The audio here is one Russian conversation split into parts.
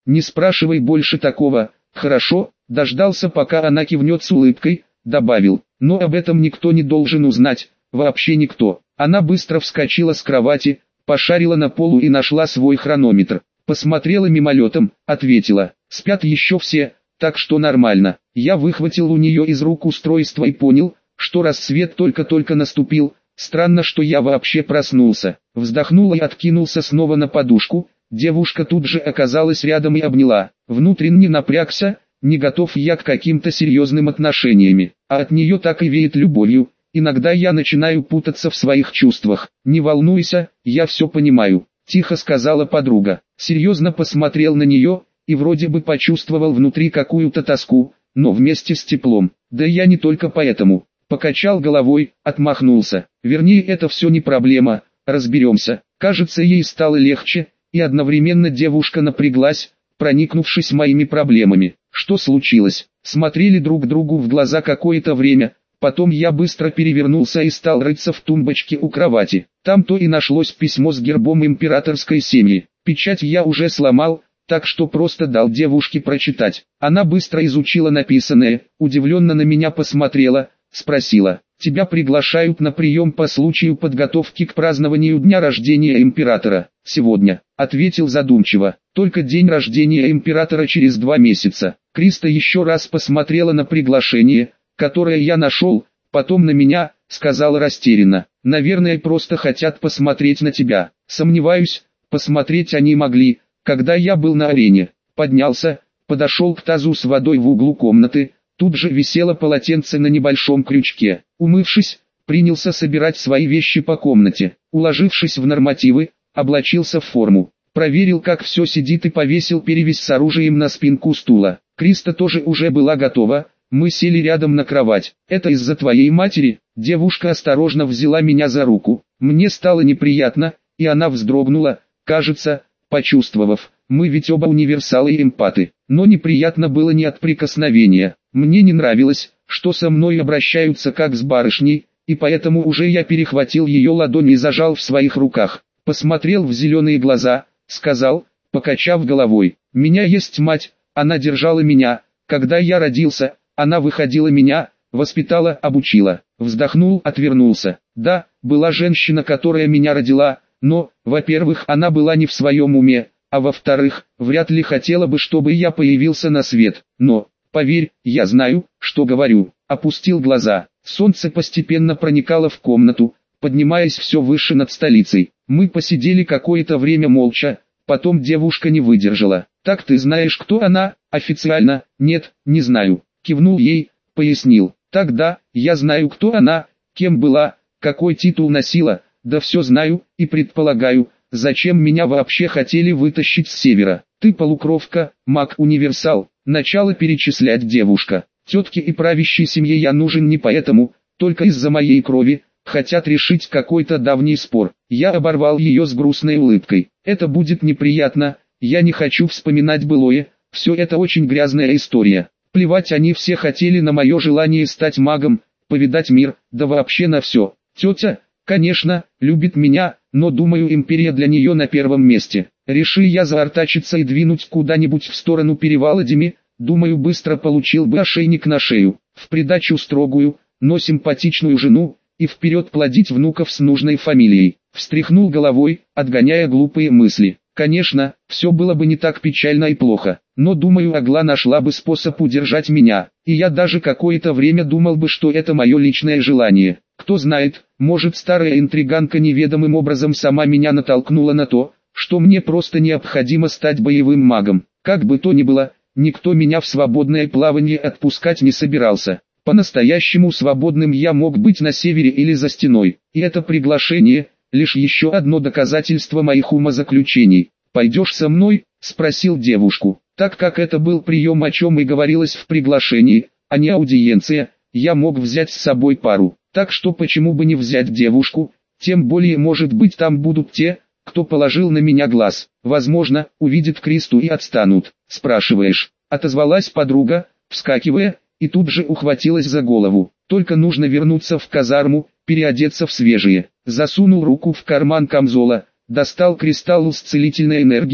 не спрашивай больше такого, хорошо?» Дождался, пока она кивнет с улыбкой, добавил: «Но об этом никто не должен узнать, вообще никто». Она быстро вскочила с кровати, пошарила на полу и нашла свой хронометр. Посмотрела мимолетом, ответила: «Спят еще все, так что нормально». Я выхватил у нее из рук устройство и понял, что рассвет только-только наступил. Странно, что я вообще проснулся. Вздохнул и откинулся снова на подушку. Девушка тут же оказалась рядом и обняла. Внутренне напрягся, не готов я к каким-то серьезным отношениями, а от нее так и веет любовью. Иногда я начинаю путаться в своих чувствах. «Не волнуйся, я все понимаю», — тихо сказала подруга. Серьезно посмотрел на нее, и вроде бы почувствовал внутри какую-то тоску, но вместе с теплом. Да я не только поэтому. Покачал головой, отмахнулся. Вернее, это все не проблема, разберемся. Кажется, ей стало легче, и одновременно девушка напряглась, проникнувшись моими проблемами. Что случилось? Смотрели друг другу в глаза какое-то время, потом я быстро перевернулся и стал рыться в тумбочке у кровати. Там-то и нашлось письмо с гербом императорской семьи. Печать я уже сломал, так что просто дал девушке прочитать. Она быстро изучила написанное, удивленно на меня посмотрела, спросила: «Тебя приглашают на прием по случаю подготовки к празднованию дня рождения императора?» «Сегодня», — ответил задумчиво, — «только день рождения императора через 2 месяца». Криста еще раз посмотрела на приглашение, которое я нашел, потом на меня, сказала растерянно: «Наверное, просто хотят посмотреть на тебя». «Сомневаюсь, посмотреть они могли, когда я был на арене». Поднялся, подошел к тазу с водой в углу комнаты. Тут же висело полотенце на небольшом крючке. Умывшись, принялся собирать свои вещи по комнате. Уложившись в нормативы, облачился в форму. Проверил, как все сидит, и повесил перевязь с оружием на спинку стула. Криста тоже уже была готова. Мы сели рядом на кровать. «Это из-за твоей матери?» Девушка осторожно взяла меня за руку. Мне стало неприятно, и она вздрогнула, кажется, почувствовав. Мы ведь оба универсалы и эмпаты. Но неприятно было не от прикосновения. Мне не нравилось, что со мной обращаются как с барышней, и поэтому уже я перехватил ее ладонь и зажал в своих руках. Посмотрел в зеленые глаза, сказал, покачав головой: «Меня есть мать, она держала меня, когда я родился, она выходила меня, воспитала, обучила». Вздохнул, отвернулся. Да, была женщина, которая меня родила, но, во-первых, она была не в своем уме, а во-вторых, вряд ли хотела бы, чтобы я появился на свет. Но, поверь, я знаю, что говорю. Опустил глаза. Солнце постепенно проникало в комнату, поднимаясь все выше над столицей. Мы посидели какое-то время молча, потом девушка не выдержала. «Так ты знаешь, кто она?» «Официально, нет, не знаю». Кивнул ей, пояснил. «Тогда, я знаю, кто она, кем была, какой титул носила, да все знаю, и предполагаю, зачем меня вообще хотели вытащить с севера. Ты полукровка, маг-универсал». Начала перечислять девушка. «Тетке и правящей семье я нужен не поэтому, только из-за моей крови, хотят решить какой-то давний спор». Я оборвал ее с грустной улыбкой. «Это будет неприятно, я не хочу вспоминать былое, все это очень грязная история. Плевать они все хотели на мое желание стать магом, повидать мир, да вообще на все. Тетя, конечно, любит меня, но думаю, империя для нее на первом месте. Реши я заортачиться и двинуть куда-нибудь в сторону перевала Деми, думаю, быстро получил бы ошейник на шею, в придачу строгую, но симпатичную жену, и вперед плодить внуков с нужной фамилией». Встряхнул головой, отгоняя глупые мысли. Конечно, все было бы не так печально и плохо, но думаю, Агла нашла бы способ удержать меня, и я даже какое-то время думал бы, что это мое личное желание. Кто знает, может, старая интриганка неведомым образом сама меня натолкнула на то, что мне просто необходимо стать боевым магом. Как бы то ни было, никто меня в свободное плавание отпускать не собирался. По-настоящему свободным я мог быть на севере или за стеной, и это приглашение – лишь еще одно доказательство моих умозаключений. «Пойдешь со мной?» – спросил девушку. Так как это был прием, о чем и говорилось в приглашении, а не аудиенция, я мог взять с собой пару. Так что почему бы не взять девушку, тем более, может быть, там будут те, кто положил на меня глаз. Возможно, увидят Кристу и отстанут. «Спрашиваешь?» – отозвалась подруга, вскакивая, и тут же ухватилась за голову. «Только нужно вернуться в казарму, переодеться в свежее». Засунул руку в карман камзола, достал кристалл с целительной энергией,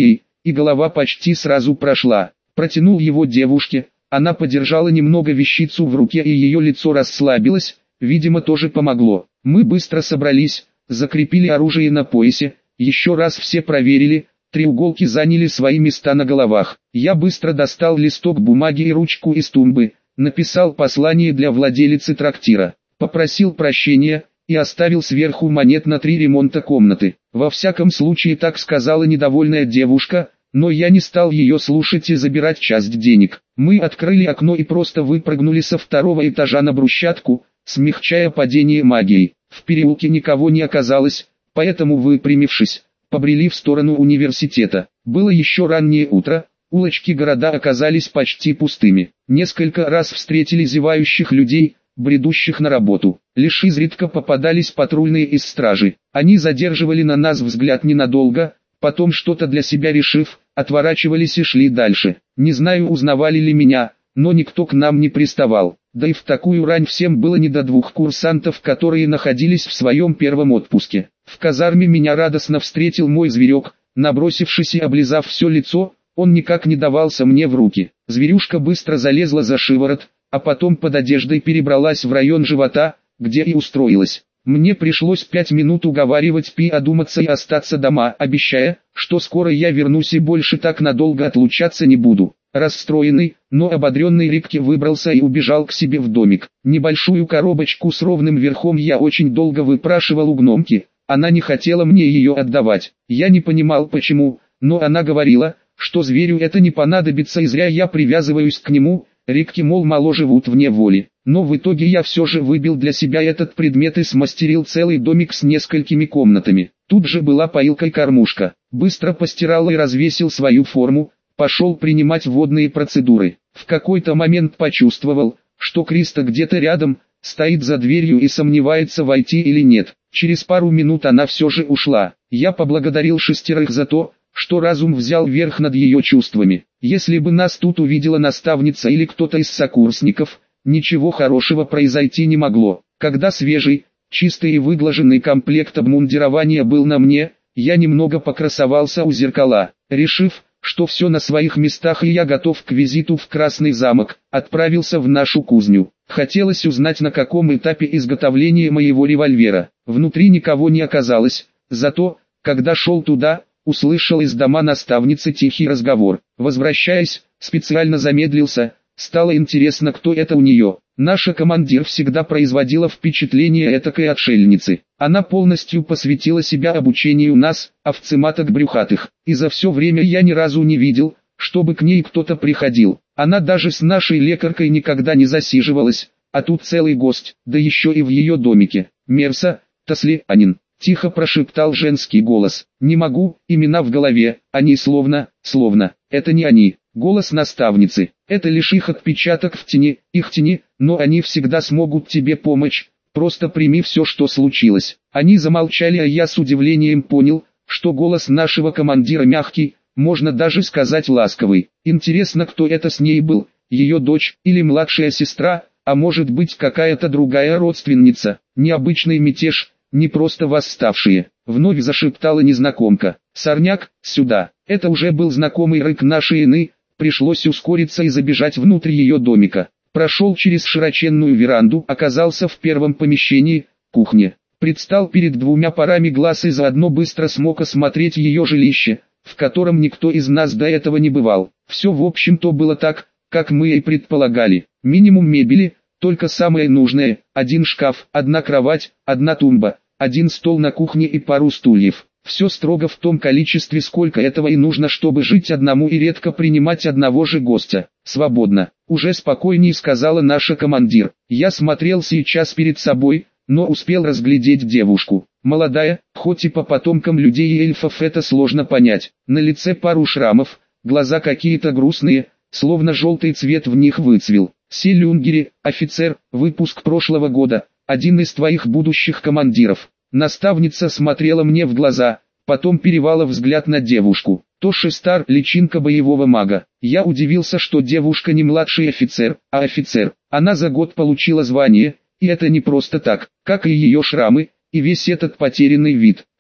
и голова почти сразу прошла. Протянул его девушке, она подержала немного вещицу в руке и ее лицо расслабилось, видимо тоже помогло. Мы быстро собрались, закрепили оружие на поясе, еще раз все проверили, треуголки заняли свои места на головах. Я быстро достал листок бумаги и ручку из тумбы, написал послание для владелицы трактира, попросил прощения и оставил сверху монет на 3 ремонта комнаты. Во всяком случае так сказала недовольная девушка, но я не стал ее слушать и забирать часть денег. Мы открыли окно и просто выпрыгнули со 2-го этажа на брусчатку, смягчая падение магией. В переулке никого не оказалось, поэтому выпрямившись, побрели в сторону университета. Было еще раннее утро, улочки города оказались почти пустыми. Несколько раз встретили зевающих людей, бредущих на работу. Лишь изредка попадались патрульные из стражи. Они задерживали на нас взгляд ненадолго, потом что-то для себя решив, отворачивались и шли дальше. Не знаю, узнавали ли меня, но никто к нам не приставал. Да и в такую рань всем было не до 2 курсантов, которые находились в своем первом отпуске. В казарме меня радостно встретил мой зверек, набросившись и облизав все лицо, он никак не давался мне в руки. Зверюшка быстро залезла за шиворот, а потом под одеждой перебралась в район живота, где и устроилась. Мне пришлось 5 минут уговаривать Пи одуматься и остаться дома, обещая, что скоро я вернусь и больше так надолго отлучаться не буду. Расстроенный, но ободренный Рикки выбрался и убежал к себе в домик. Небольшую коробочку с ровным верхом я очень долго выпрашивал у гномки, она не хотела мне ее отдавать. Я не понимал почему, но она говорила, что зверю это не понадобится и зря я привязываюсь к нему. Рикки, мол, мало живут вне воли. Но в итоге я все же выбил для себя этот предмет и смастерил целый домик с несколькими комнатами. Тут же была поилка и кормушка. Быстро постирал и развесил свою форму, пошел принимать водные процедуры. В какой-то момент почувствовал, что Криста где-то рядом, стоит за дверью и сомневается, войти или нет. Через пару минут она все же ушла. Я поблагодарил 6 за то, что разум взял верх над ее чувствами. Если бы нас тут увидела наставница или кто-то из сокурсников, ничего хорошего произойти не могло. Когда свежий, чистый и выглаженный комплект обмундирования был на мне, я немного покрасовался у зеркала, решив, что все на своих местах и я готов к визиту в Красный замок, отправился в нашу кузню. Хотелось узнать, на каком этапе изготовления моего револьвера. Внутри никого не оказалось, зато, когда шел туда, услышал из дома наставницы тихий разговор. Возвращаясь, специально замедлился, стало интересно, кто это у нее. Наша командир всегда производила впечатление этакой отшельницы. Она полностью посвятила себя обучению нас, овцематок брюхатых, и за все время я ни разу не видел, чтобы к ней кто-то приходил. Она даже с нашей лекаркой никогда не засиживалась, а тут целый гость, да еще и в ее домике. Мерса, Таслианин. Тихо прошептал женский голос. Не могу, имена в голове, они словно, это не они. Голос наставницы, это лишь их отпечаток в тени, их тени, но они всегда смогут тебе помочь, просто прими все, что случилось. Они замолчали, а я с удивлением понял, что голос нашего командира мягкий, можно даже сказать ласковый. Интересно, кто это с ней был, ее дочь или младшая сестра, а может быть какая-то другая родственница. Необычный мятеж, не просто восставшие. Вновь зашептала незнакомка. Сорняк, сюда. Это уже был знакомый рык нашей Ины. Пришлось ускориться и забежать внутрь ее домика. Прошел через широченную веранду, оказался в первом помещении, кухне. Предстал перед 2 парами глаз и заодно быстро смог осмотреть ее жилище, в котором никто из нас до этого не бывал. Все в общем-то было так, как мы и предполагали. Минимум мебели, только самое нужное: 1 шкаф, 1 кровать, 1 тумба, 1 стол на кухне и пару стульев. Все строго в том количестве, сколько этого и нужно, чтобы жить одному и редко принимать одного же гостя. Свободно. Уже спокойнее сказала наша командир. Я смотрел сейчас перед собой, но успел разглядеть девушку. Молодая, хоть и по потомкам людей и эльфов это сложно понять. На лице пару шрамов, глаза какие-то грустные, словно желтый цвет в них выцвел. Селюнгери, офицер, выпуск прошлого года, один из твоих будущих командиров. Наставница смотрела мне в глаза, потом перевела взгляд на девушку. Тоши Стар, личинка боевого мага. Я удивился, что девушка не младший офицер, а офицер. Она за год получила звание, и это не просто так, как и ее шрамы, и весь этот потерянный вид.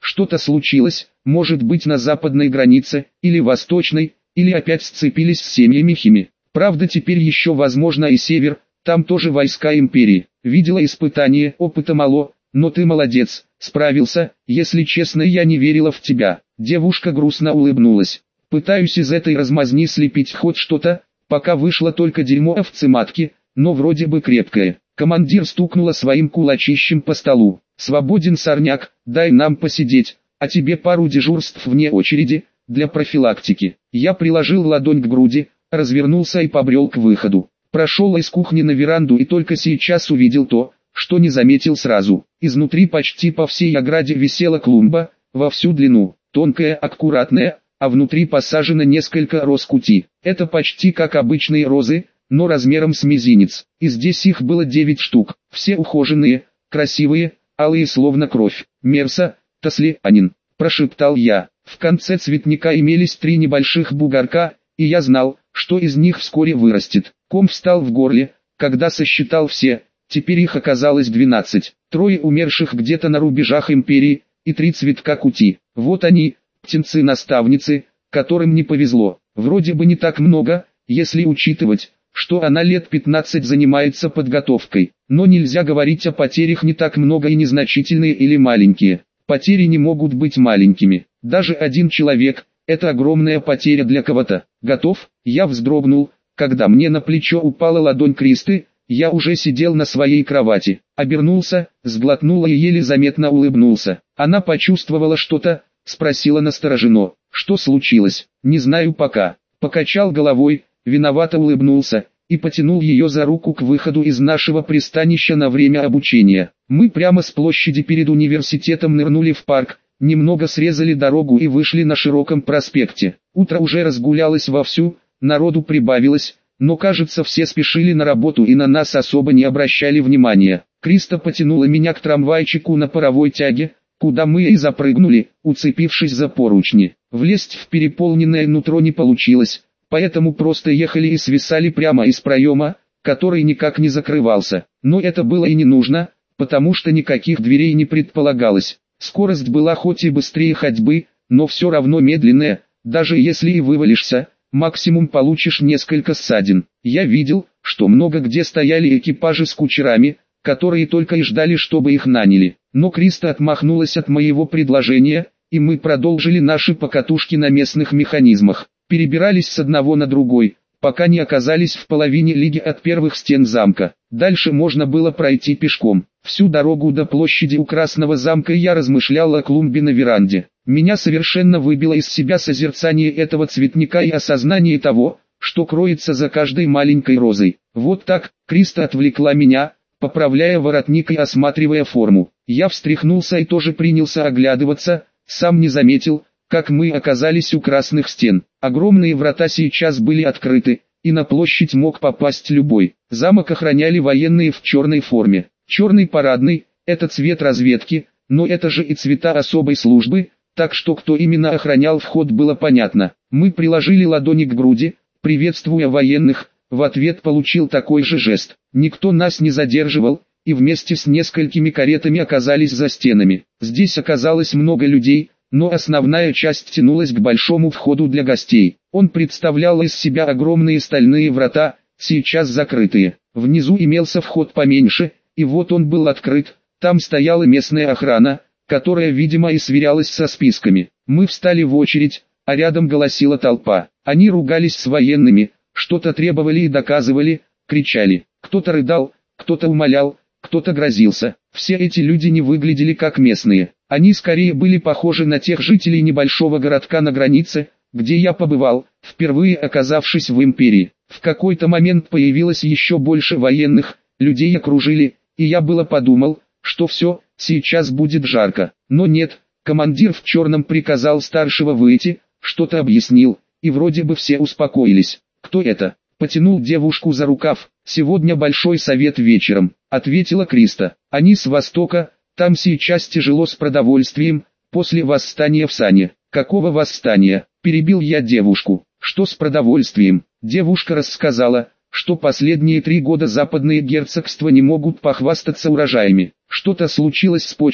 Что-то случилось, может быть на западной границе, или восточной, или опять сцепились с семьями Хими. Правда теперь еще возможно и север, там тоже войска империи. Видела испытание, опыта мало, но ты молодец, справился, если честно я не верила в тебя. Девушка грустно улыбнулась. Пытаюсь из этой размазни слепить хоть что-то, пока вышло только дерьмо овцы-матки, но вроде бы крепкое. Командир стукнула своим кулачищем по столу. «Свободен, сорняк, дай нам посидеть, а тебе пару дежурств вне очереди, для профилактики». Я приложил ладонь к груди, развернулся и побрел к выходу. Прошел из кухни на веранду и только сейчас увидел то, что не заметил сразу. Изнутри почти по всей ограде висела клумба, во всю длину, тонкая, аккуратная, а внутри посажено несколько роз кути. Это почти как обычные розы, но размером с мизинец. И здесь их было 9 штук, все ухоженные, красивые, алые словно кровь. «Мерса, Таслианин», прошептал я. В конце цветника имелись 3 небольших бугорка, и я знал, что из них вскоре вырастет. Ком встал в горле, когда сосчитал все, теперь их оказалось 12. 3 умерших где-то на рубежах империи, и 3 цветка кути. Вот они, птенцы-наставницы, которым не повезло. Вроде бы не так много, если учитывать, что она лет 15 занимается подготовкой. Но нельзя говорить о потерях не так много и незначительные или маленькие. Потери не могут быть маленькими. Даже один человек – это огромная потеря для кого-то. Готов? Я вздрогнул, когда мне на плечо упала ладонь Кристы. Я уже сидел на своей кровати. Обернулся, сглотнула и еле заметно улыбнулся. Она почувствовала что-то, спросила настороженно. Что случилось? Не знаю пока. Покачал головой, виновато улыбнулся и потянул ее за руку к выходу из нашего пристанища на время обучения. Мы прямо с площади перед университетом нырнули в парк, немного срезали дорогу и вышли на широком проспекте. Утро уже разгулялось вовсю, народу прибавилось, но кажется все спешили на работу и на нас особо не обращали внимания. Криста потянула меня к трамвайчику на паровой тяге, куда мы и запрыгнули, уцепившись за поручни. Влезть в переполненное нутро не получилось, поэтому просто ехали и свисали прямо из проема, который никак не закрывался. Но это было и не нужно, потому что никаких дверей не предполагалось. Скорость была хоть и быстрее ходьбы, но все равно медленная, даже если и вывалишься, максимум получишь несколько ссадин. Я видел, что много где стояли экипажи с кучерами, которые только и ждали, чтобы их наняли. Но Криста отмахнулась от моего предложения, и мы продолжили наши покатушки на местных механизмах. Перебирались с одного на другой, пока не оказались в половине лиги от первых стен замка. Дальше можно было пройти пешком. Всю дорогу до площади у Красного замка я размышлял о клумбе на веранде. Меня совершенно выбило из себя созерцание этого цветника и осознание того, что кроется за каждой маленькой розой. Вот так, Криста отвлекла меня, поправляя воротник и осматривая форму. Я встряхнулся и тоже принялся оглядываться, сам не заметил, как мы оказались у красных стен. Огромные врата сейчас были открыты, и на площадь мог попасть любой. Замок охраняли военные в черной форме. Черный парадный – это цвет разведки, но это же и цвета особой службы, так что кто именно охранял вход было понятно. Мы приложили ладони к груди, приветствуя военных, в ответ получил такой же жест. Никто нас не задерживал, и вместе с несколькими каретами оказались за стенами. Здесь оказалось много людей, но основная часть тянулась к большому входу для гостей. Он представлял из себя огромные стальные врата, сейчас закрытые. Внизу имелся вход поменьше, и вот он был открыт. Там стояла местная охрана, которая, видимо, и сверялась со списками. Мы встали в очередь, а рядом голосила толпа. Они ругались с военными, что-то требовали и доказывали, кричали. Кто-то рыдал, кто-то умолял, кто-то грозился. Все эти люди не выглядели как местные. Они скорее были похожи на тех жителей небольшого городка на границе, где я побывал, впервые оказавшись в империи. В какой-то момент появилось еще больше военных, людей окружили, и я было подумал, что все, сейчас будет жарко. Но нет, командир в черном приказал старшего выйти, что-то объяснил, и вроде бы все успокоились. «Кто это?» — потянул девушку за рукав. «Сегодня большой совет вечером», — ответила Криста. «Они с востока, там сейчас тяжело с продовольствием, после восстания в Сане». «Какого восстания?» — перебил я девушку. «Что с продовольствием?» Девушка рассказала, что последние 3 года западные герцогства не могут похвастаться урожаями. Что-то случилось с почвой,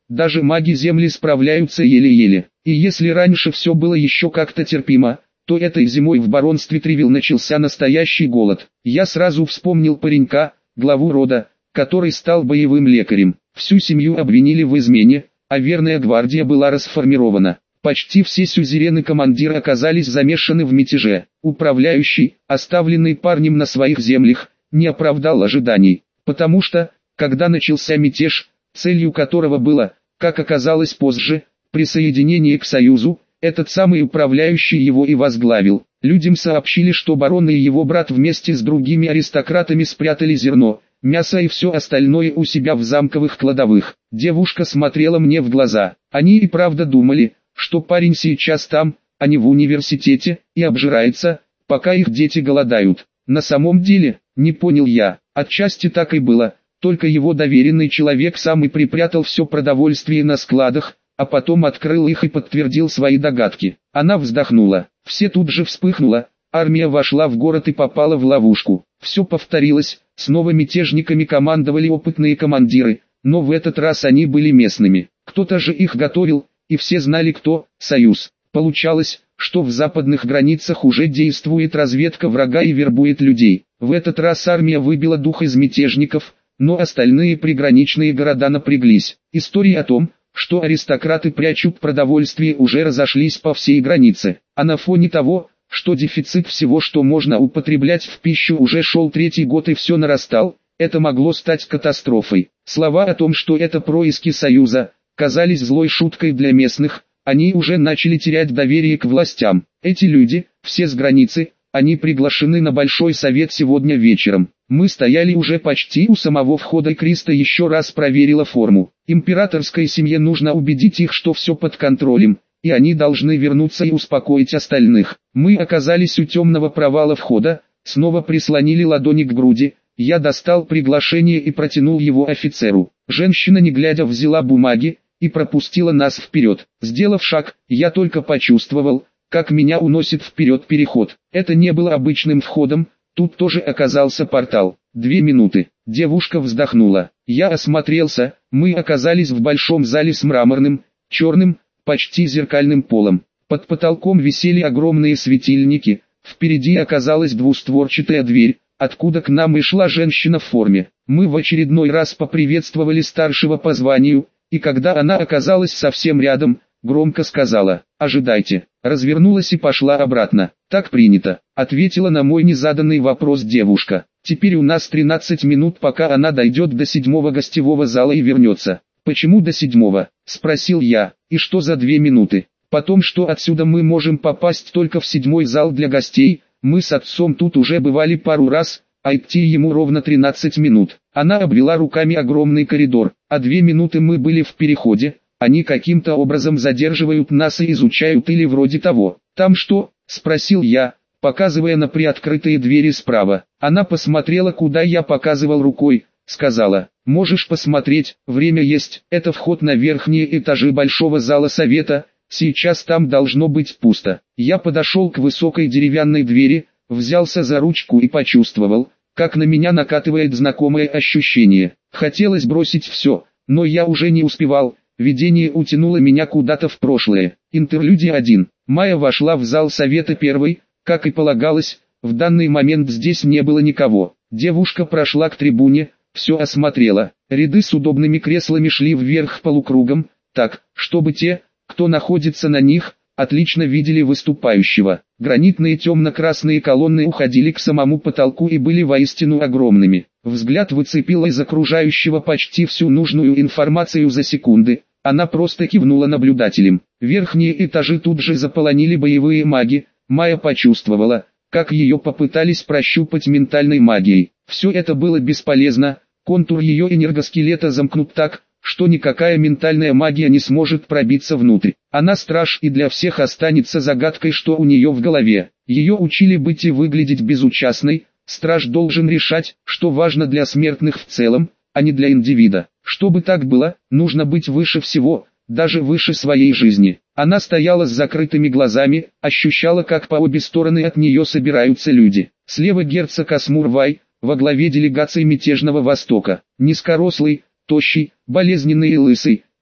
даже маги Земли справляются еле-еле. И если раньше все было еще как-то терпимо, то этой зимой в баронстве Тревилл начался настоящий голод. Я сразу вспомнил паренька, главу рода, который стал боевым лекарем. Всю семью обвинили в измене, а верная гвардия была расформирована. Почти все сюзерены-командиры оказались замешаны в мятеже. Управляющий, оставленный парнем на своих землях, не оправдал ожиданий, потому что, когда начался мятеж, целью которого было, как оказалось позже, присоединение к Союзу, этот самый управляющий его и возглавил. Людям сообщили, что барон и его брат вместе с другими аристократами спрятали зерно, мясо и все остальное у себя в замковых кладовых. Девушка смотрела мне в глаза. Они и правда думали, что парень сейчас там, а не в университете, и обжирается, пока их дети голодают. На самом деле, не понял я, отчасти так и было, только его доверенный человек сам и припрятал все продовольствие на складах, а потом открыл их и подтвердил свои догадки. Она вздохнула, все тут же вспыхнуло, армия вошла в город и попала в ловушку. Все повторилось, снова мятежниками командовали опытные командиры, но в этот раз они были местными. Кто-то же их готовил, и все знали кто, Союз. Получалось, что в западных границах уже действует разведка врага и вербует людей. В этот раз армия выбила дух из мятежников, но остальные приграничные города напряглись. Истории о том, что аристократы прячут продовольствие, уже разошлись по всей границе. А на фоне того, что дефицит всего, что можно употреблять в пищу, уже шел третий год и все нарастал, это могло стать катастрофой. Слова о том, что это происки Союза, казались злой шуткой для местных, они уже начали терять доверие к властям. Эти люди, все с границы, они приглашены на Большой Совет сегодня вечером. Мы стояли уже почти у самого входа, и Криста еще раз проверила форму. Императорской семье нужно убедить их, что все под контролем, и они должны вернуться и успокоить остальных. Мы оказались у темного провала входа, снова прислонили ладони к груди. Я достал приглашение и протянул его офицеру. Женщина, не глядя, взяла бумаги и пропустила нас вперед. Сделав шаг, я только почувствовал, как меня уносит вперед переход. Это не было обычным входом, тут тоже оказался портал. 2 минуты. Девушка вздохнула. Я осмотрелся, мы оказались в большом зале с мраморным, черным, почти зеркальным полом. Под потолком висели огромные светильники, впереди оказалась двустворчатая дверь, откуда к нам и шла женщина в форме. Мы в очередной раз поприветствовали старшего по званию, и когда она оказалась совсем рядом, громко сказала: «Ожидайте». Развернулась и пошла обратно. «Так принято», — ответила на мой незаданный вопрос девушка. «Теперь у нас 13 минут, пока она дойдет до 7-го гостевого зала и вернется». «Почему до 7-го?» — спросил я. «И что за 2 минуты?» «Потом, что отсюда мы можем попасть только в 7-й зал для гостей, мы с отцом тут уже бывали пару раз, а идти ему ровно 13 минут». Она обвела руками огромный коридор, а 2 минуты мы были в переходе. Они каким-то образом задерживают нас и изучают или вроде того. «Там что?» — спросил я, показывая на приоткрытые двери справа. Она посмотрела, куда я показывал рукой, сказала: «Можешь посмотреть, время есть, это вход на верхние этажи Большого зала Совета, сейчас там должно быть пусто». Я подошел к высокой деревянной двери, взялся за ручку и почувствовал, как на меня накатывает знакомое ощущение. Хотелось бросить все, но я уже не успевал. Видение утянуло меня куда-то в прошлое. Интерлюдия 1. Майя вошла в зал совета первой, как и полагалось, в данный момент здесь не было никого. Девушка прошла к трибуне, все осмотрела. Ряды с удобными креслами шли вверх полукругом, так, чтобы те, кто находится на них, отлично видели выступающего. Гранитные темно-красные колонны уходили к самому потолку и были воистину огромными. Взгляд выцепила из окружающего почти всю нужную информацию за секунды. Она просто кивнула наблюдателям. Верхние этажи тут же заполонили боевые маги. Майя почувствовала, как ее попытались прощупать ментальной магией. Все это было бесполезно. Контур ее энергоскелета замкнут так, что никакая ментальная магия не сможет пробиться внутрь. Она страж, и для всех останется загадкой, что у нее в голове. Ее учили быть и выглядеть безучастной. Страж должен решать, что важно для смертных в целом, а не для индивида. Чтобы так было, нужно быть выше всего, даже выше своей жизни. Она стояла с закрытыми глазами, ощущала, как по обе стороны от нее собираются люди. Слева герцог Асмурвай, во главе делегации мятежного Востока. Низкорослый, тощий, болезненный и лысый,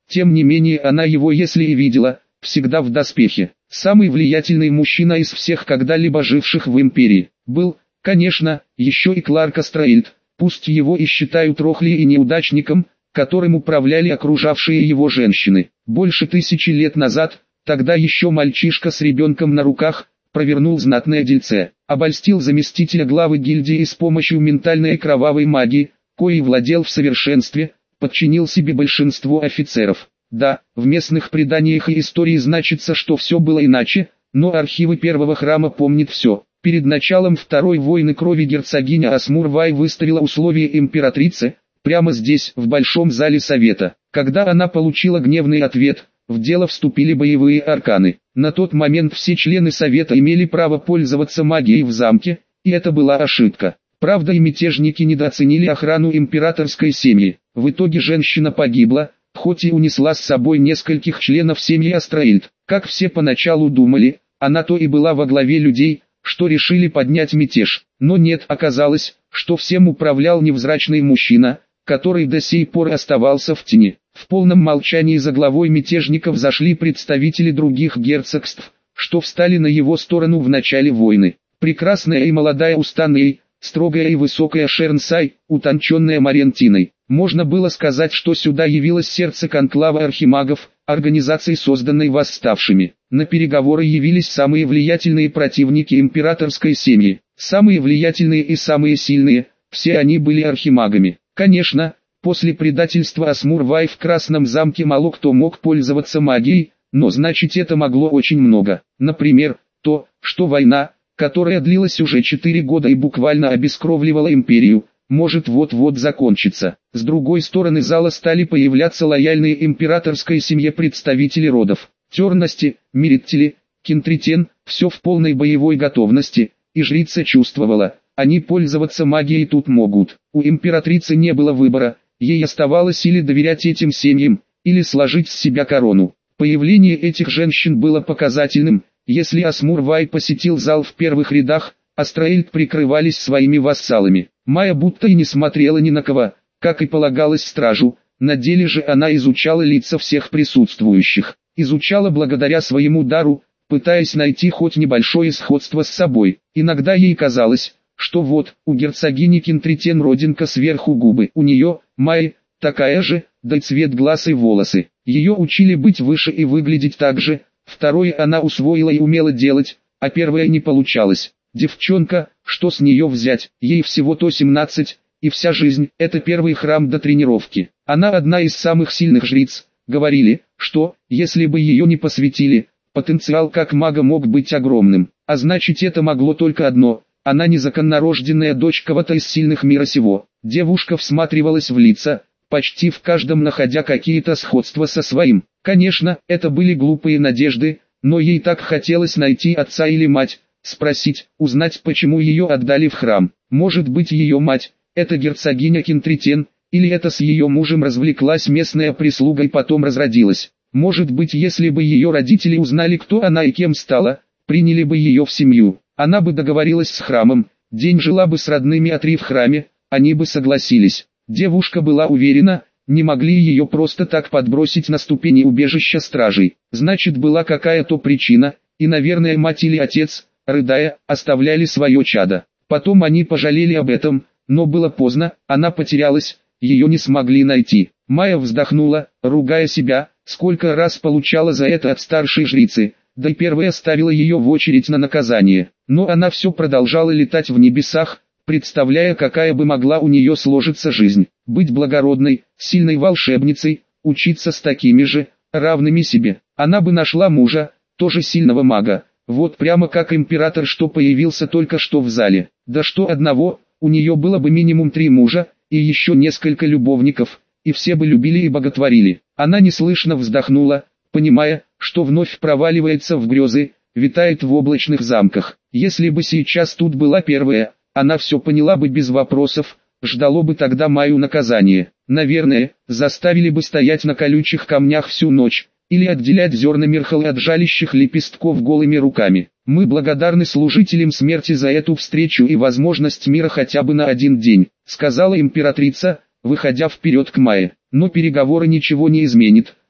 Тем не менее она его если и видела, всегда в доспехе. Самый влиятельный мужчина из всех когда-либо живших в империи. Был, конечно, еще и Кларк Астраильд, пусть его и считают рохли и неудачником, которым управляли окружавшие его женщины. Больше 1000 лет назад, тогда еще мальчишка с ребенком на руках, провернул знатное дельце, обольстил заместителя главы гильдии с помощью ментальной и кровавой магии, коей владел в совершенстве, подчинил себе большинство офицеров. Да, в местных преданиях и истории значится, что все было иначе, но архивы первого храма помнят все. Перед началом Второй войны крови герцогиня Асмур-Вай выставила условия императрице, прямо здесь, в Большом зале Совета. Когда она получила гневный ответ, в дело вступили боевые арканы. На тот момент все члены Совета имели право пользоваться магией в замке, и это была ошибка. Правда, и мятежники недооценили охрану императорской семьи. В итоге женщина погибла, хоть и унесла с собой нескольких членов семьи Астраильд. Как все поначалу думали, она то и была во главе людей, что решили поднять мятеж. Но нет, оказалось, что всем управлял невзрачный мужчина, который до сей пор оставался в тени. В полном молчании за главой мятежников зашли представители других герцогств, что встали на его сторону в начале войны. Прекрасная и молодая Устаней, строгая и высокая Шернсай, утонченная Марентиной. Можно было сказать, что сюда явилось сердце конклава архимагов, организации, созданной восставшими. На переговоры явились самые влиятельные противники императорской семьи, самые влиятельные и самые сильные, все они были архимагами. Конечно, после предательства Асмур-Вай в Красном замке мало кто мог пользоваться магией, но значить это могло очень много. Например, то, что война, которая длилась уже 4 года и буквально обескровливала империю, может вот-вот закончиться. С другой стороны зала стали появляться лояльные императорской семье представители родов. Терности, Мериттели, Кентритен, все в полной боевой готовности, и жрица чувствовала, они пользоваться магией тут могут. У императрицы не было выбора, ей оставалось или доверять этим семьям, или сложить с себя корону. Появление этих женщин было показательным. Если Асмур-Вай посетил зал в первых рядах, Астраильд прикрывались своими вассалами. Майя будто и не смотрела ни на кого, как и полагалось стражу, на деле же она изучала лица всех присутствующих. Изучала благодаря своему дару, пытаясь найти хоть небольшое сходство с собой. Иногда ей казалось, что вот, у герцогини Кентритен родинка сверху губы, у нее, Майи, такая же, да и цвет глаз и волосы. Ее учили быть выше и выглядеть так же, второе она усвоила и умела делать, а первое не получалось. Девчонка, что с нее взять, ей всего-то 17, и вся жизнь – это первый храм до тренировки. Она одна из самых сильных жриц. Говорили, что, если бы ее не посвятили, потенциал как мага мог быть огромным. А значит это могло только одно – она незаконнорожденная дочь кого-то из сильных мира сего. Девушка всматривалась в лица, почти в каждом находя какие-то сходства со своим. Конечно, это были глупые надежды, но ей так хотелось найти отца или мать, спросить, узнать, почему ее отдали в храм. Может быть, ее мать – это герцогиня Кентритен, или это с ее мужем развлеклась местная прислуга и потом разродилась. Может быть, если бы ее родители узнали, кто она и кем стала, приняли бы ее в семью. Она бы договорилась с храмом, день жила бы с родными, а 3 в храме, они бы согласились. Девушка была уверена, не могли ее просто так подбросить на ступени убежища стражей. Значит, была какая-то причина, и, наверное, мать или отец, рыдая, оставляли свое чадо. Потом они пожалели об этом, но было поздно, она потерялась, ее не смогли найти. Майя вздохнула, ругая себя, сколько раз получала за это от старшей жрицы, да и первая ставила ее в очередь на наказание. Но она все продолжала летать в небесах, представляя, какая бы могла у нее сложиться жизнь. Быть благородной, сильной волшебницей, учиться с такими же, равными себе. Она бы нашла мужа, тоже сильного мага. Вот прямо как император, что появился только что в зале. Да что одного, у нее было бы минимум 3 мужа, и еще несколько любовников, и все бы любили и боготворили. Она неслышно вздохнула, понимая, что вновь проваливается в грезы, витает в облачных замках. Если бы сейчас тут была первая, она все поняла бы без вопросов, ждало бы тогда Майю наказание. Наверное, заставили бы стоять на колючих камнях всю ночь, или отделять зерна мирхала от жалящих лепестков голыми руками. Мы благодарны служителям смерти за эту встречу и возможность мира хотя бы на 1 день, сказала императрица, выходя вперед к Майе. Но переговоры ничего не изменит,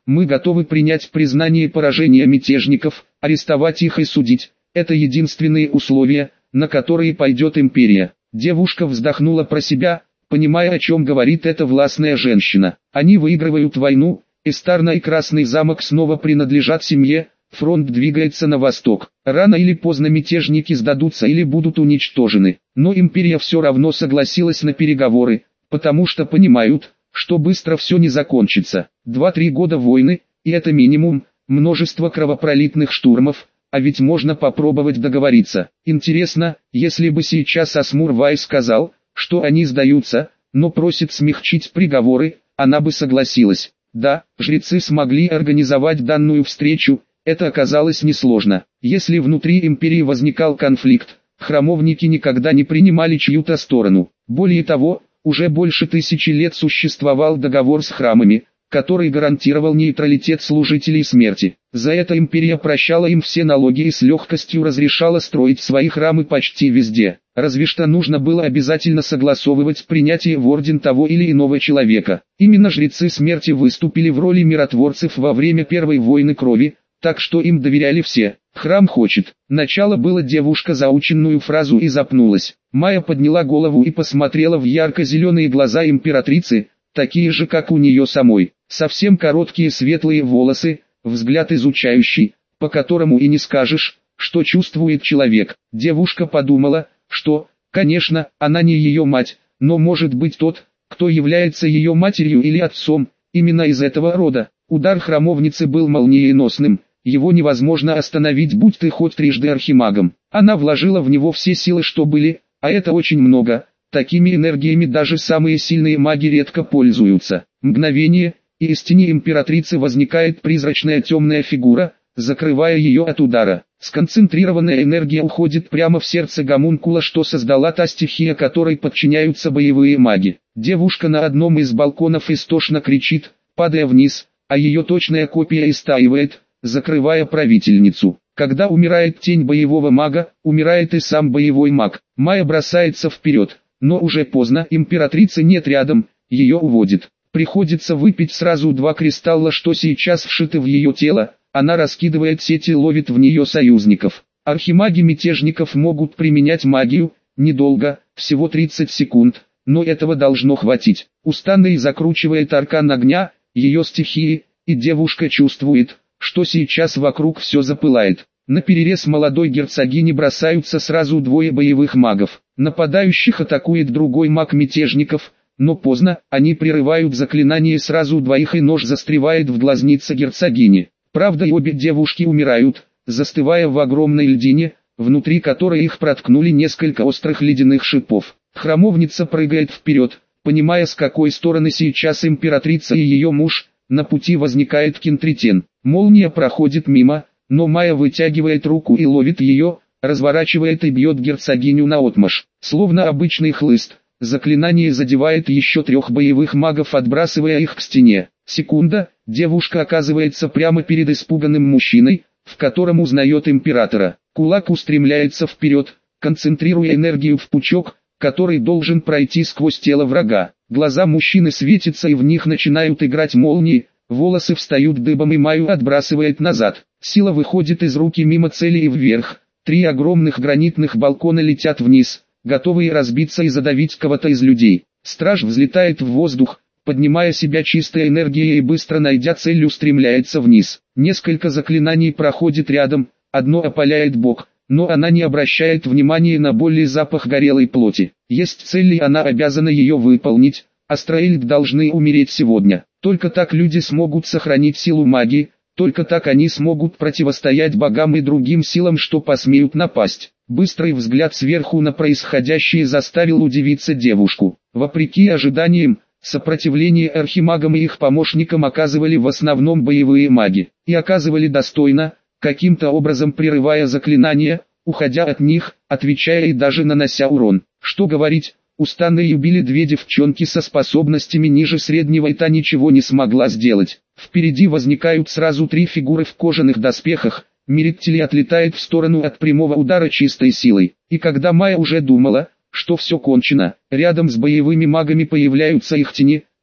Мы готовы принять признание поражения мятежников, арестовать их и судить. Это единственные условия, на которые пойдет империя. Девушка вздохнула про себя, понимая, о чем говорит эта властная женщина. Они выигрывают войну, Эстарна и Красный замок снова принадлежат семье, фронт двигается на восток. Рано или поздно мятежники сдадутся или будут уничтожены. Но империя все равно согласилась на переговоры, потому что понимают, что быстро все не закончится. 2-3 года войны, и это минимум, множество кровопролитных штурмов, а ведь можно попробовать договориться. Интересно, если бы сейчас Асмур-Вай сказал, что они сдаются, но просит смягчить приговоры, она бы согласилась. Да, жрецы смогли организовать данную встречу, это оказалось несложно. Если внутри империи возникал конфликт, храмовники никогда не принимали чью-то сторону. Более того, уже больше 1000 лет существовал договор с храмами, который гарантировал нейтралитет служителей смерти. За это империя прощала им все налоги и с легкостью разрешала строить свои храмы почти везде. Разве что нужно было обязательно согласовывать принятие в орден того или иного человека. Именно жрецы смерти выступили в роли миротворцев во время Первой войны крови, так что им доверяли все. «Храм хочет». Начало было девушка заученную фразу и запнулась. Майя подняла голову и посмотрела в ярко-зеленые глаза императрицы, такие же как у нее самой. Совсем короткие светлые волосы, взгляд изучающий, по которому и не скажешь, что чувствует человек. Девушка подумала, что, конечно, она не ее мать, но может быть тот, кто является ее матерью или отцом, именно из этого рода. Удар храмовницы был молниеносным, его невозможно остановить, будь ты хоть трижды архимагом. Она вложила в него все силы, что были, а это очень много. Такими энергиями даже самые сильные маги редко пользуются. Мгновение, и из тени императрицы возникает призрачная темная фигура, закрывая ее от удара. Сконцентрированная энергия уходит прямо в сердце гомункула, что создала та стихия, которой подчиняются боевые маги. Девушка на одном из балконов истошно кричит, падая вниз, а ее точная копия истаивает, закрывая правительницу. Когда умирает тень боевого мага, умирает и сам боевой маг. Майя бросается вперед, но уже поздно, императрицы нет рядом, ее уводит. Приходится выпить сразу 2 кристалла, что сейчас вшиты в ее тело. Она раскидывает сети и ловит в нее союзников. Архимаги мятежников могут применять магию, недолго, всего 30 секунд, но этого должно хватить. Устанный закручивает аркан огня, ее стихии, и девушка чувствует, что сейчас вокруг все запылает. Наперерез молодой герцогини бросаются сразу 2 боевых магов. Нападающих атакует другой маг мятежников, но поздно, они прерывают заклинание сразу 2 и нож застревает в глазнице герцогини. Правда, и обе девушки умирают, застывая в огромной льдине, внутри которой их проткнули несколько острых ледяных шипов. Храмовница прыгает вперед, понимая, с какой стороны сейчас императрица и ее муж. На пути возникает Кентритен. Молния проходит мимо, но Майя вытягивает руку и ловит ее, разворачивает и бьет герцогиню наотмашь. Словно обычный хлыст, заклинание задевает еще 3 боевых магов, отбрасывая их к стене. Секунда, девушка оказывается прямо перед испуганным мужчиной, в котором узнает императора. Кулак устремляется вперед, концентрируя энергию в пучок, который должен пройти сквозь тело врага. Глаза мужчины светятся и в них начинают играть молнии, волосы встают дыбом и Майю отбрасывает назад. Сила выходит из руки мимо цели и вверх. 3 огромных гранитных балкона летят вниз, готовые разбиться и задавить кого-то из людей. Страж взлетает в воздух, поднимая себя чистой энергией и быстро найдя цель устремляется вниз. Несколько заклинаний проходит рядом, одно опаляет бок, но она не обращает внимания на боль и запах горелой плоти. Есть цель и она обязана ее выполнить, Астраэльт должны умереть сегодня. Только так люди смогут сохранить силу магии, только так они смогут противостоять богам и другим силам, что посмеют напасть. Быстрый взгляд сверху на происходящее заставил удивиться девушку. Вопреки ожиданиям, сопротивление архимагам и их помощникам оказывали в основном боевые маги. И оказывали достойно, каким-то образом прерывая заклинания, уходя от них, отвечая и даже нанося урон. Что говорить, устанные убили 2 девчонки со способностями ниже среднего, и та ничего не смогла сделать. Впереди возникают сразу 3 фигуры в кожаных доспехах. Мериттили отлетает в сторону от прямого удара чистой силой. И когда Майя уже думала, что все кончено, рядом с боевыми магами появляются их тени,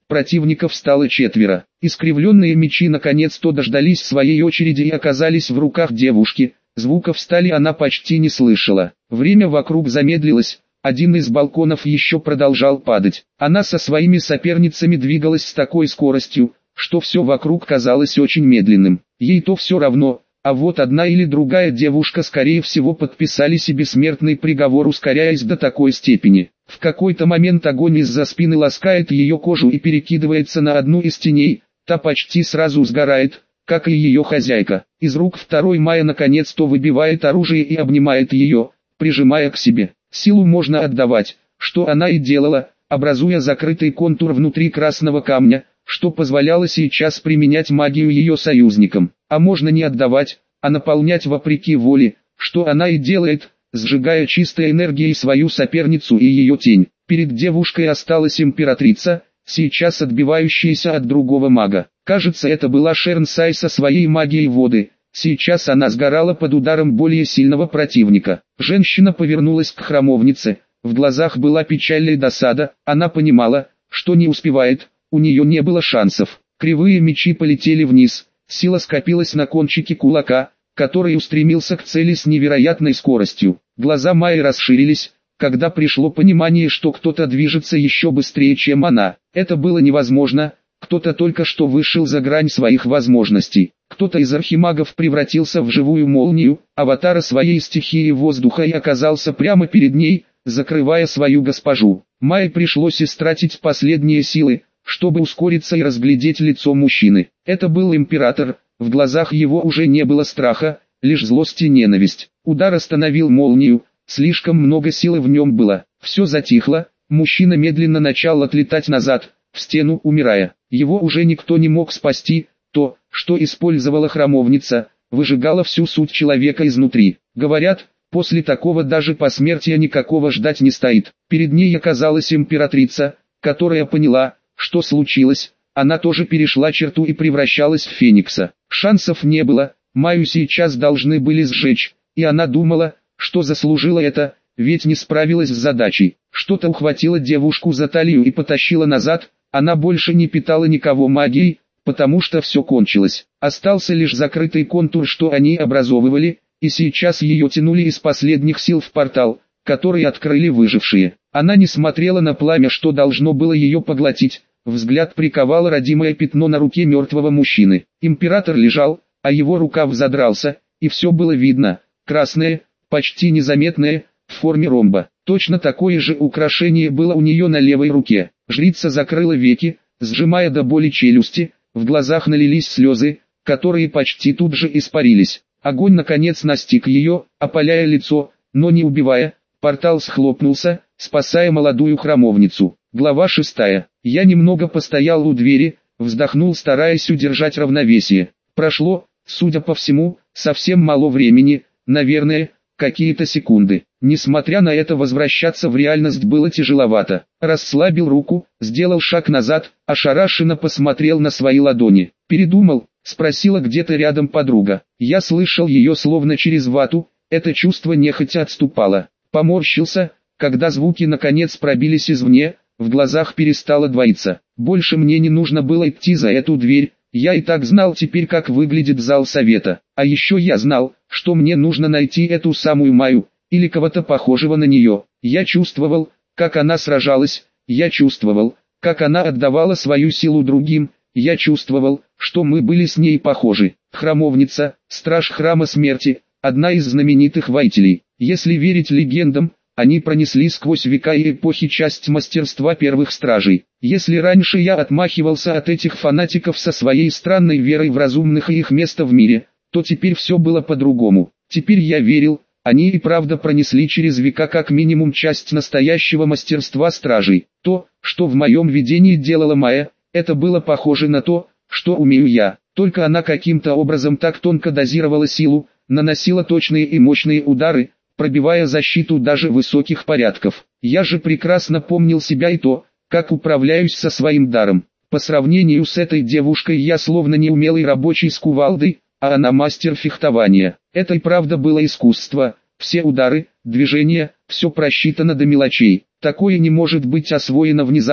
Противников стало 4. Искривленные мечи наконец-то дождались своей очереди и оказались в руках девушки. Звуков стали она почти не слышала. Время вокруг замедлилось. Один из балконов еще продолжал падать. Она со своими соперницами двигалась с такой скоростью, что все вокруг казалось очень медленным. Ей то все равно, а вот одна или другая девушка скорее всего подписали себе смертный приговор, ускоряясь до такой степени. В какой-то момент огонь из-за спины ласкает ее кожу и перекидывается на одну из теней, та почти сразу сгорает, как и ее хозяйка. Из рук второй Майя наконец-то выбивает оружие и обнимает ее, прижимая к себе. Силу можно отдавать, что она и делала, образуя закрытый контур внутри красного камня, что позволяло сейчас применять магию ее союзникам. А можно не отдавать, а наполнять вопреки воле, что она и делает, сжигая чистой энергией свою соперницу и ее тень. Перед девушкой осталась императрица, сейчас отбивающаяся от другого мага. Кажется, это была Шернсай со своей магией воды. Сейчас она сгорала под ударом более сильного противника. Женщина повернулась к храмовнице. В глазах была печальная досада. Она понимала, что не успевает, у нее не было шансов. Кривые мечи полетели вниз. Сила скопилась на кончике кулака, который устремился к цели с невероятной скоростью. Глаза Майи расширились, когда пришло понимание, что кто-то движется еще быстрее, чем она. Это было невозможно. Кто-то только что вышел за грань своих возможностей. Кто-то из архимагов превратился в живую молнию, аватара своей стихии воздуха, и оказался прямо перед ней, закрывая свою госпожу. Майе пришлось истратить последние силы, чтобы ускориться и разглядеть лицо мужчины. Это был император, в глазах его уже не было страха, лишь злость и ненависть. Удар остановил молнию, слишком много силы в нем было. Все затихло, мужчина медленно начал отлетать назад, в стену, умирая. Его уже никто не мог спасти. То, что использовала храмовница, выжигало всю суть человека изнутри. Говорят, после такого даже посмертия никакого ждать не стоит. Перед ней оказалась императрица, которая поняла, что случилось. Она тоже перешла черту и превращалась в феникса. Шансов не было, Майю сейчас должны были сжечь, и она думала, что заслужила это, ведь не справилась с задачей. Что-то ухватило девушку за талию и потащило назад. Она больше не питала никого магией, потому что все кончилось. Остался лишь закрытый контур, что они образовывали, и сейчас ее тянули из последних сил в портал, который открыли выжившие. Она не смотрела на пламя, что должно было ее поглотить. Взгляд приковало родимое пятно на руке мертвого мужчины. Император лежал, а его рукав задрался, и все было видно. Красное, почти незаметное, в форме ромба. Точно такое же украшение было у нее на левой руке. Жрица закрыла веки, сжимая до боли челюсти, в глазах налились слезы, которые почти тут же испарились. Огонь наконец настиг ее, опаляя лицо, но не убивая. Портал схлопнулся, спасая молодую храмовницу. Глава 6. Я немного постоял у двери, вздохнул, стараясь удержать равновесие. Прошло, судя по всему, совсем мало времени, наверное, какие-то секунды. Несмотря на это, возвращаться в реальность было тяжеловато. Расслабил руку, сделал шаг назад, ошарашенно посмотрел на свои ладони. «Передумал?» — спросила где-то рядом подруга. Я слышал ее словно через вату, это чувство нехотя отступало. Поморщился, когда звуки наконец пробились извне, в глазах перестало двоиться. Больше мне не нужно было идти за эту дверь. Я и так знал теперь, как выглядит зал совета. А еще я знал, что мне нужно найти эту самую Майю, или кого-то похожего на нее. Я чувствовал, как она сражалась, я чувствовал, как она отдавала свою силу другим, я чувствовал, что мы были с ней похожи. Храмовница, страж храма смерти, одна из знаменитых воителей. Если верить легендам, они пронесли сквозь века и эпохи часть мастерства первых стражей. Если раньше я отмахивался от этих фанатиков со своей странной верой в разумных и их место в мире, то теперь все было по-другому. Теперь я верил, они и правда пронесли через века как минимум часть настоящего мастерства стражей. То, что в моем видении делала Майя, это было похоже на то, что умею я. Только она каким-то образом так тонко дозировала силу, наносила точные и мощные удары, пробивая защиту даже высоких порядков. Я же прекрасно помнил себя и то, как управляюсь со своим даром. По сравнению с этой девушкой я словно неумелый рабочий с кувалдой, а она мастер фехтования. Это и правда было искусство. Все удары, движения, все просчитано до мелочей. Такое не может быть освоено внезапно,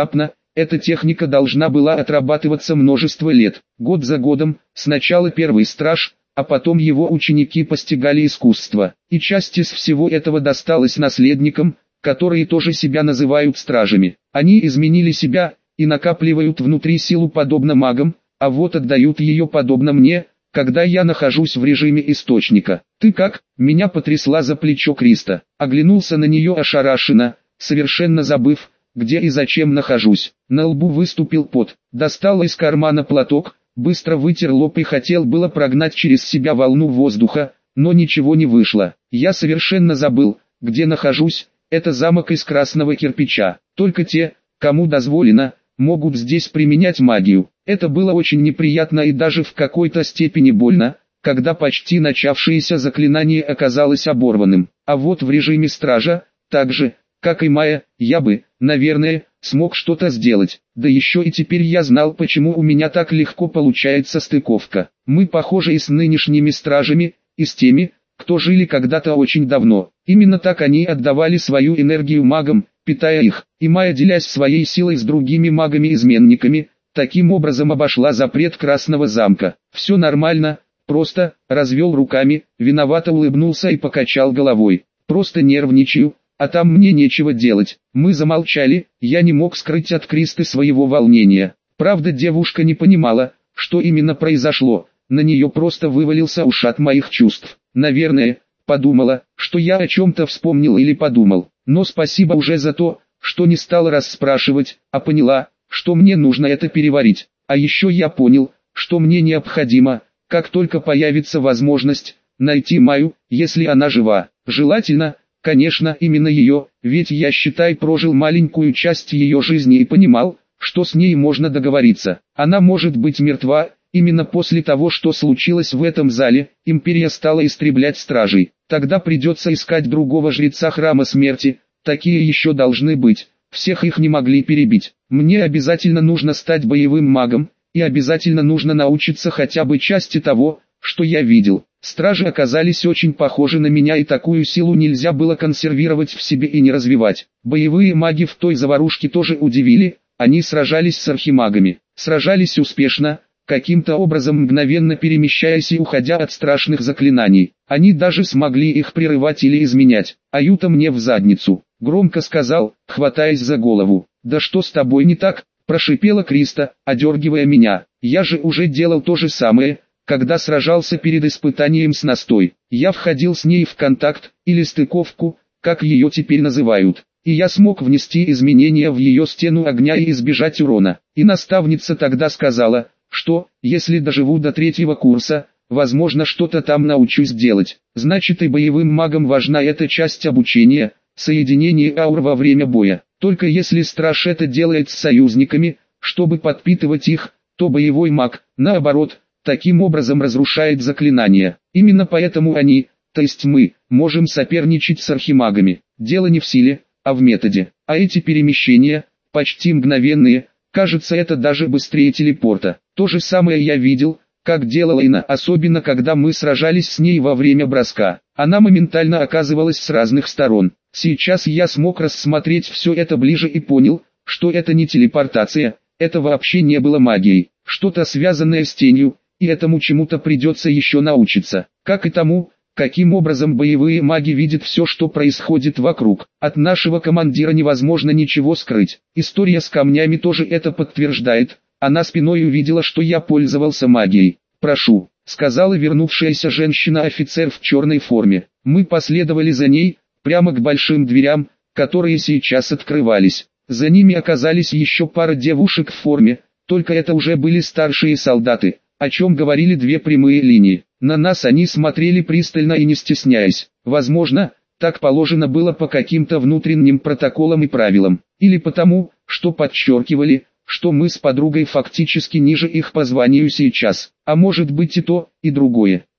эта техника должна была отрабатываться множество лет. Год за годом, сначала первый страж, а потом его ученики постигали искусство. И часть из всего этого досталась наследникам, которые тоже себя называют стражами. Они изменили себя и накапливают внутри силу подобно магам, а вот отдают ее подобно мне, когда я нахожусь в режиме источника. «Ты как?» — меня потрясла за плечо Криста. Оглянулся на нее ошарашенно, совершенно забыв, где и зачем нахожусь. На лбу выступил пот. Достал из кармана платок, быстро вытер лоб и хотел было прогнать через себя волну воздуха, но ничего не вышло. Я совершенно забыл, где нахожусь. Это замок из красного кирпича. Только те, кому дозволено, могут здесь применять магию. Это было очень неприятно и даже в какой-то степени больно, когда почти начавшееся заклинание оказалось оборванным. А вот в режиме стража, так же, как и Майя, я бы, наверное, смог что-то сделать. Да еще и теперь я знал, почему у меня так легко получается стыковка. Мы похожи и с нынешними стражами, и с теми, кто жили когда-то очень давно. Именно так они отдавали свою энергию магам, питая их. И Майя, делясь своей силой с другими магами-изменниками, таким образом обошла запрет Красного замка. Все нормально, просто, развел руками, виновато улыбнулся и покачал головой. Просто нервничаю, а там мне нечего делать. Мы замолчали, я не мог скрыть от Кристы своего волнения. Правда, девушка не понимала, что именно произошло, на нее просто вывалился ушат моих чувств. Наверное, подумала, что я о чем-то вспомнил или подумал, но спасибо уже за то, что не стала расспрашивать, а поняла, что мне нужно это переварить. А еще я понял, что мне необходимо, как только появится возможность, найти Майю, если она жива. Желательно, конечно, именно ее, ведь я, считай, прожил маленькую часть ее жизни и понимал, что с ней можно договориться. Она может быть мертва. Именно после того, что случилось в этом зале, империя стала истреблять стражей. Тогда придется искать другого жреца храма смерти, такие еще должны быть, всех их не могли перебить. Мне обязательно нужно стать боевым магом, и обязательно нужно научиться хотя бы части того, что я видел. Стражи оказались очень похожи на меня, и такую силу нельзя было консервировать в себе и не развивать. Боевые маги в той заварушке тоже удивили, они сражались с архимагами, сражались успешно, каким-то образом мгновенно перемещаясь и уходя от страшных заклинаний. Они даже смогли их прерывать или изменять. «Аюта мне в задницу», — громко сказал, хватаясь за голову. «Да что с тобой не так?» — прошипела Криста, одергивая меня. «Я же уже делал то же самое, когда сражался перед испытанием с Настой. Я входил с ней в контакт, или стыковку, как ее теперь называют. И я смог внести изменения в ее стену огня и избежать урона. И наставница тогда сказала, что, если доживу до 3-го курса, возможно, что-то там научусь делать. Значит, и боевым магам важна эта часть обучения, соединение аур во время боя. Только если страж это делает с союзниками, чтобы подпитывать их, то боевой маг, наоборот, таким образом разрушает заклинания. Именно поэтому они, то есть мы, можем соперничать с архимагами. Дело не в силе, а в методе. А эти перемещения, почти мгновенные, кажется, это даже быстрее телепорта. То же самое я видел, как делала Ина, особенно когда мы сражались с ней во время броска. Она моментально оказывалась с разных сторон. Сейчас я смог рассмотреть все это ближе и понял, что это не телепортация, это вообще не было магией. Что-то связанное с тенью, и этому чему-то придется еще научиться. Как и тому, каким образом боевые маги видят все, что происходит вокруг. От нашего командира невозможно ничего скрыть. История с камнями тоже это подтверждает. Она спиной увидела, что я пользовался магией. «Прошу», — сказала вернувшаяся женщина-офицер в черной форме. Мы последовали за ней, прямо к большим дверям, которые сейчас открывались. За ними оказались еще пара девушек в форме, только это уже были старшие солдаты, о чем говорили 2 прямые линии. На нас они смотрели пристально и не стесняясь. Возможно, так положено было по каким-то внутренним протоколам и правилам, или потому, что подчеркивали, что мы с подругой фактически ниже их по званию сейчас, а может быть и то, и другое.